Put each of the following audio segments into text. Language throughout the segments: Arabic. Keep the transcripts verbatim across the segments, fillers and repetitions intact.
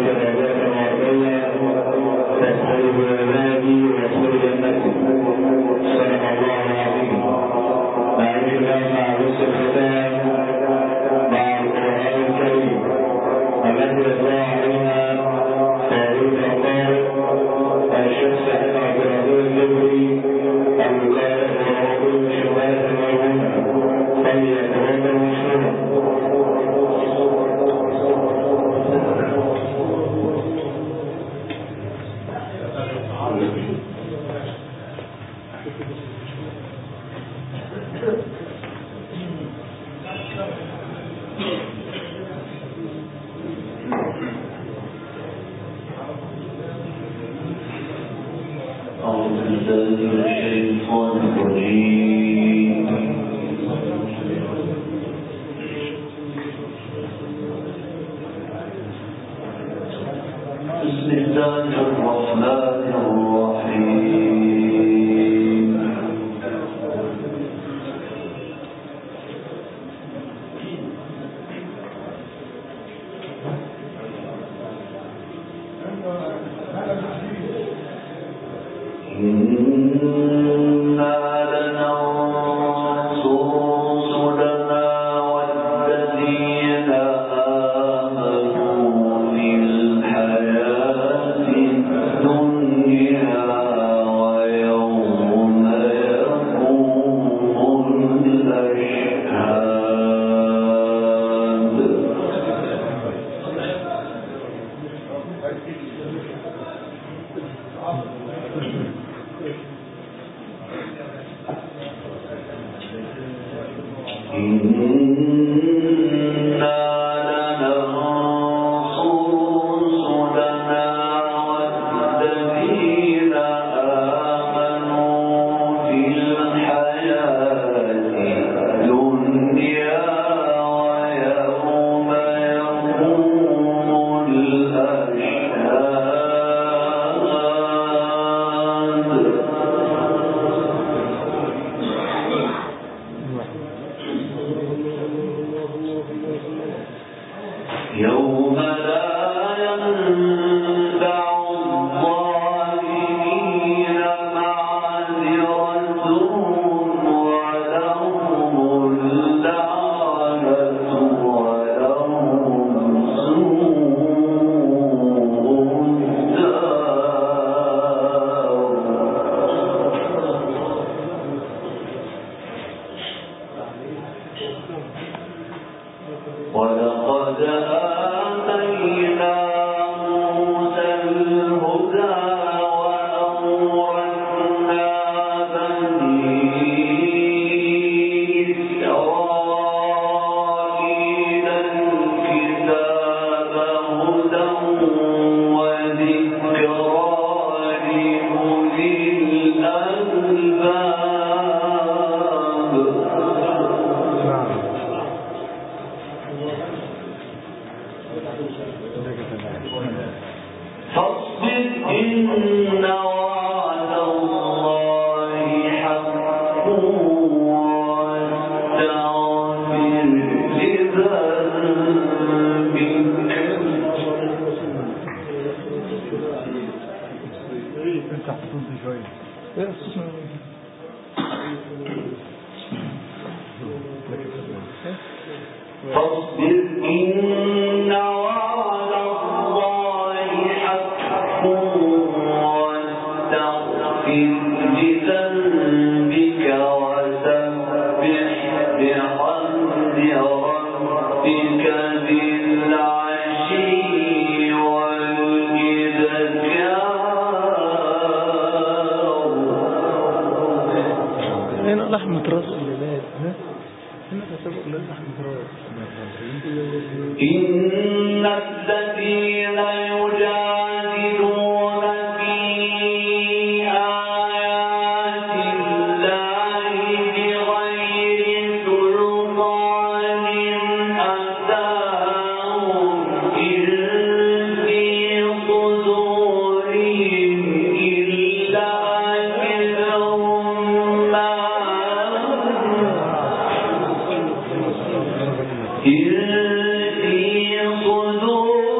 في صدور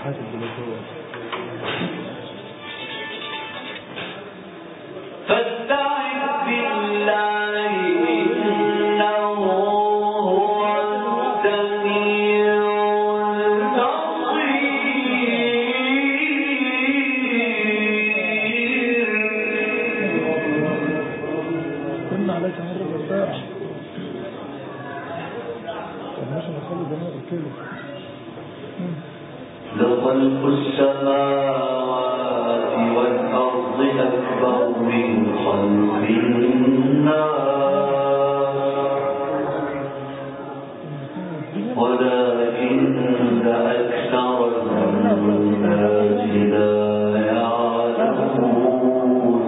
لخلق السماوات والأرض أكبر من خلق الناس ولكن أكثر الناس لا يعلمون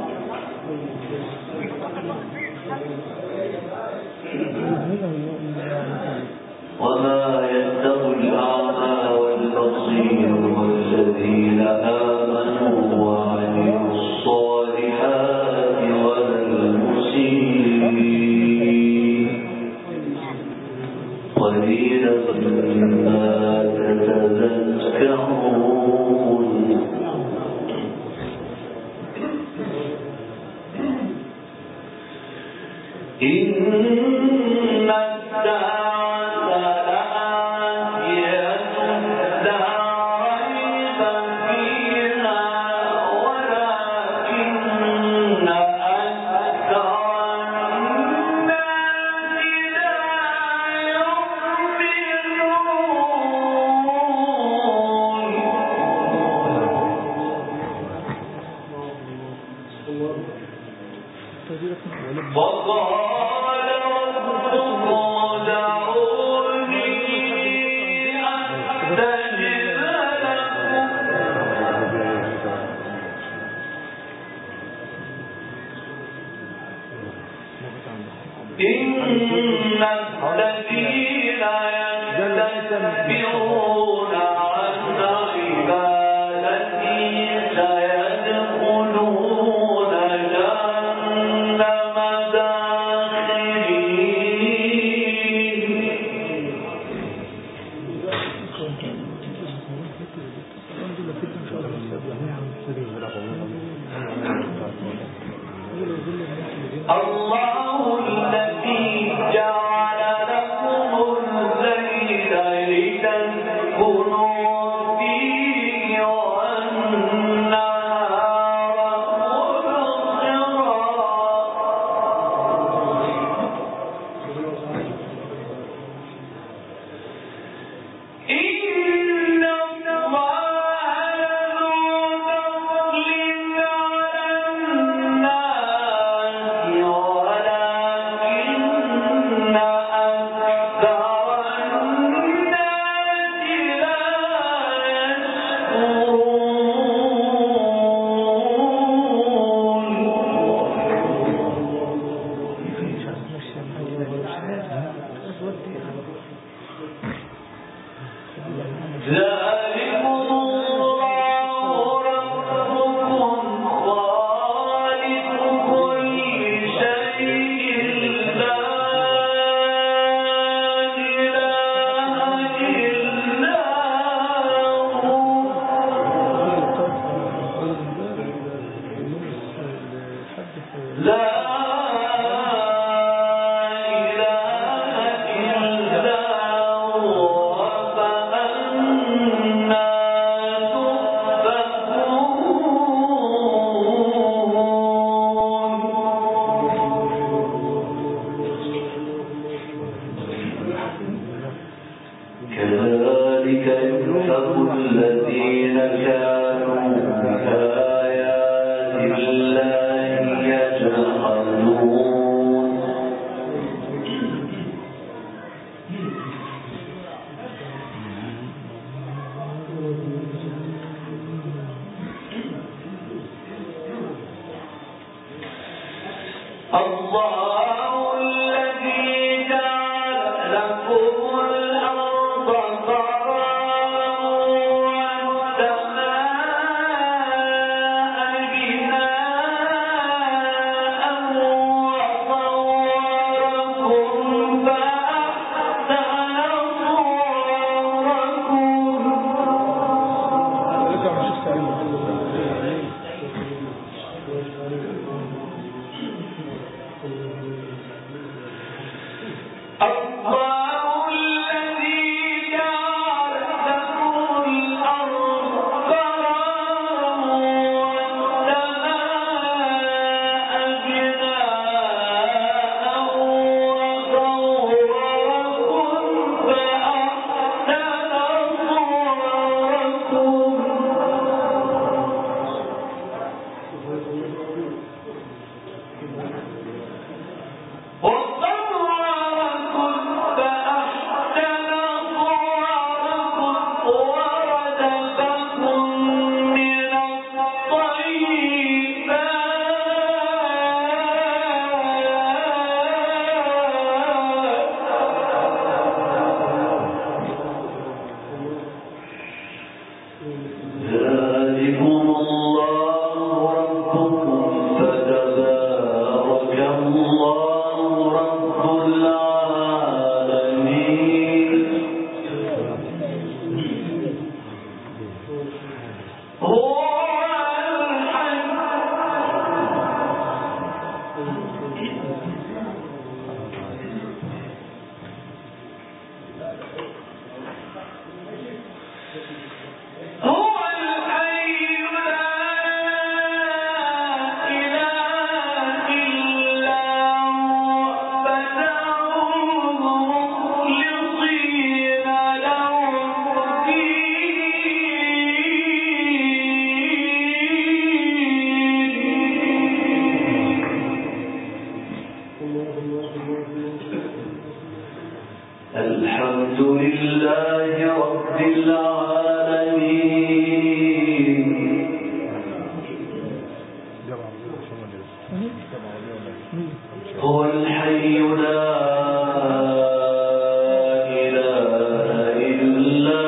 وما يستوي الأعمى والبصير والذين آمنوا وعملوا الصالحات ولا المسيء قليلا ما تتذكرون إن الحمد لله رب العالمين هو الحي لا إله إلا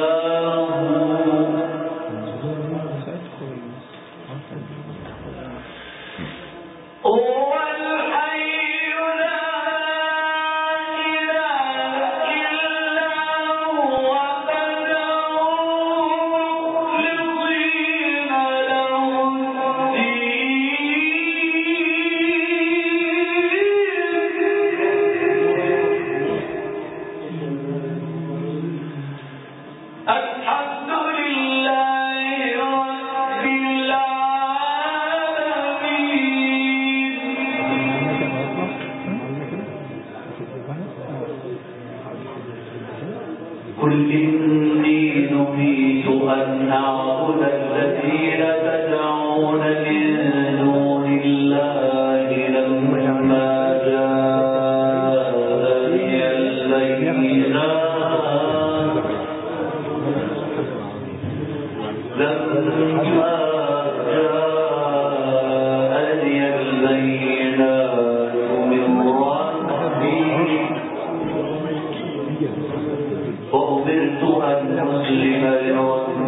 هو هو الحي لا قل إني نهيت أن أعبد الذين تدعون من دون الله لما جاءني البينات لما جاءني البينات من ربي وأمرت أن أسلم لرب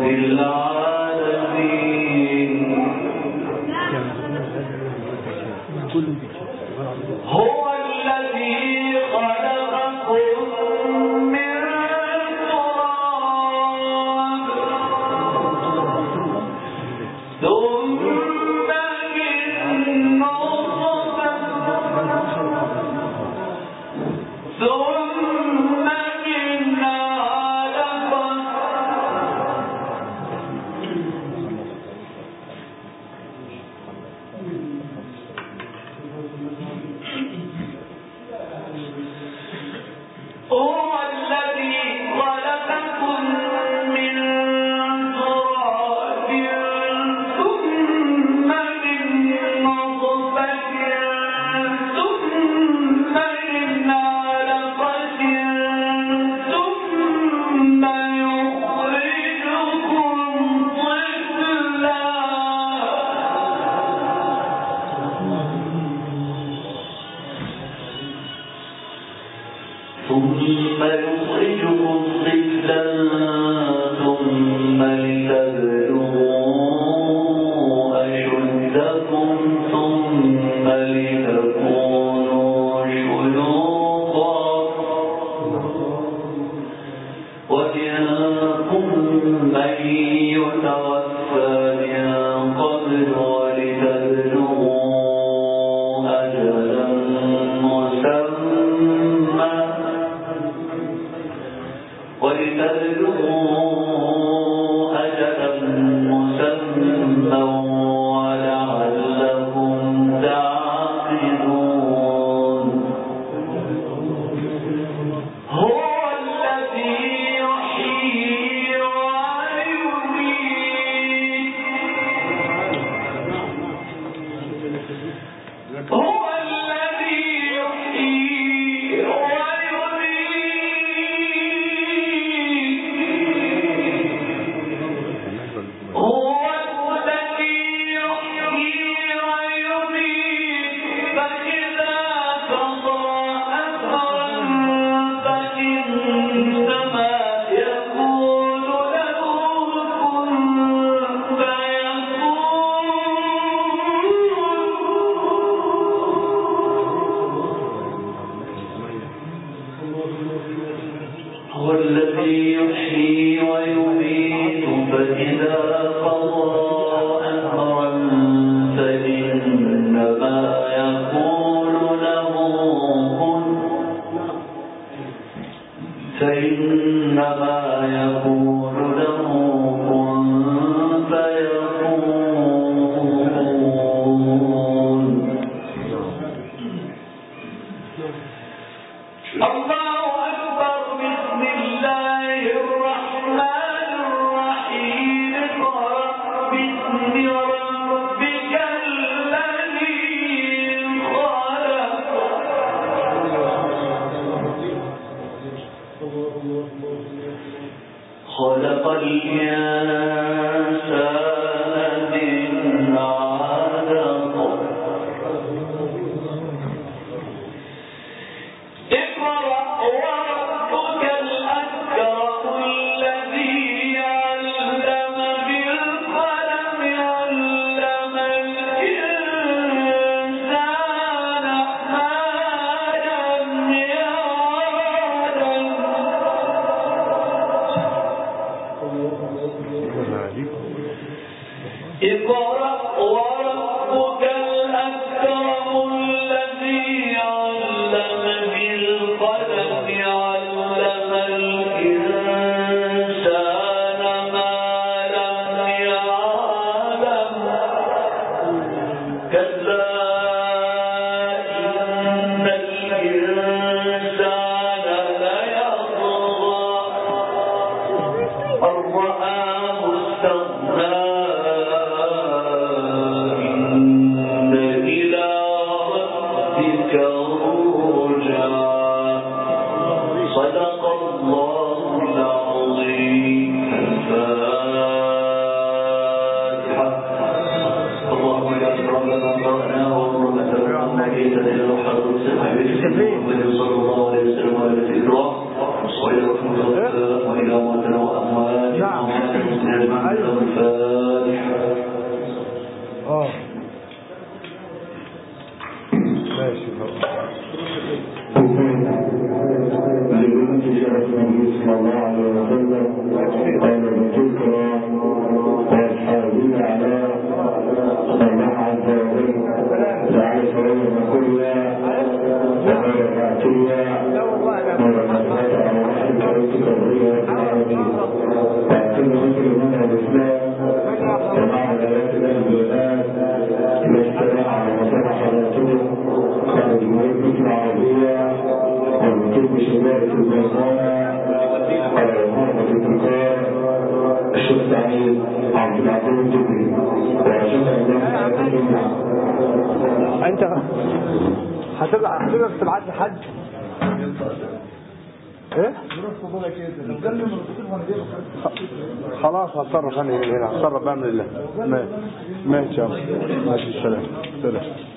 العالمين هو الذي خلقكم من تراب ثم من نطفة ثم هو الذي خلقكم من تراب ثم من نطفة ثم من علقة ثم يخرجكم طفلا ثم يخرجكم طفلا ثم لتبلغوا أشدكم ثم لتكونوا شيوخا ومنكم من يتوفى من قبل ولتبلغوا أجلا مسمى ولتبلغوا أجلا مسمى ولعلكم تعقلون هو الذي يحيي ويميت هو الذي يحيي ويميت خلق الإنسان من علق اقرأ وربك الأكرم الذي علم بالقلم علم الإنسان ما لم يعلم اقرأ وربك الأكرم الذي علم بالقلم علم الإنسان ما لم يعلم كلا إن الإنسان ليطغى أن رآه استغنى صدق الله العظيم. الفاتحة. اللهم يا رب أنصرنا وانصرنا سلامنا إلى الحق والسماء صلى الله عليه وسلم وعلى سيدنا وإلى رحمة الله وإلى موتنا وأمواتنا وأموات المسلمين أجمعين. الفاتحة. اه ماشي صلى الله عليه وسلم قال بتلك والحاضين على الله عز وجل تعالى سلام كلها وغير فاتية ورمضات على واحد كريتك الرئية وعطينا ذكر منها الإسلام ومع الآيات الأنبياء الاجتماع على مصالح حياتهم قال جمهورية العربية والمكتوب بشبابة البيضاء على إمارة التجار الشيخ سعيد عبد العزيز الجبري وشكرا الله تعالى. أنت هتبقى هتبقى تبعت لي حد؟ إيه؟ خلاص هتصرف أنا هنا هتصرف بأمر الله. ماشي ماشي يا ماشي. السلام سلام.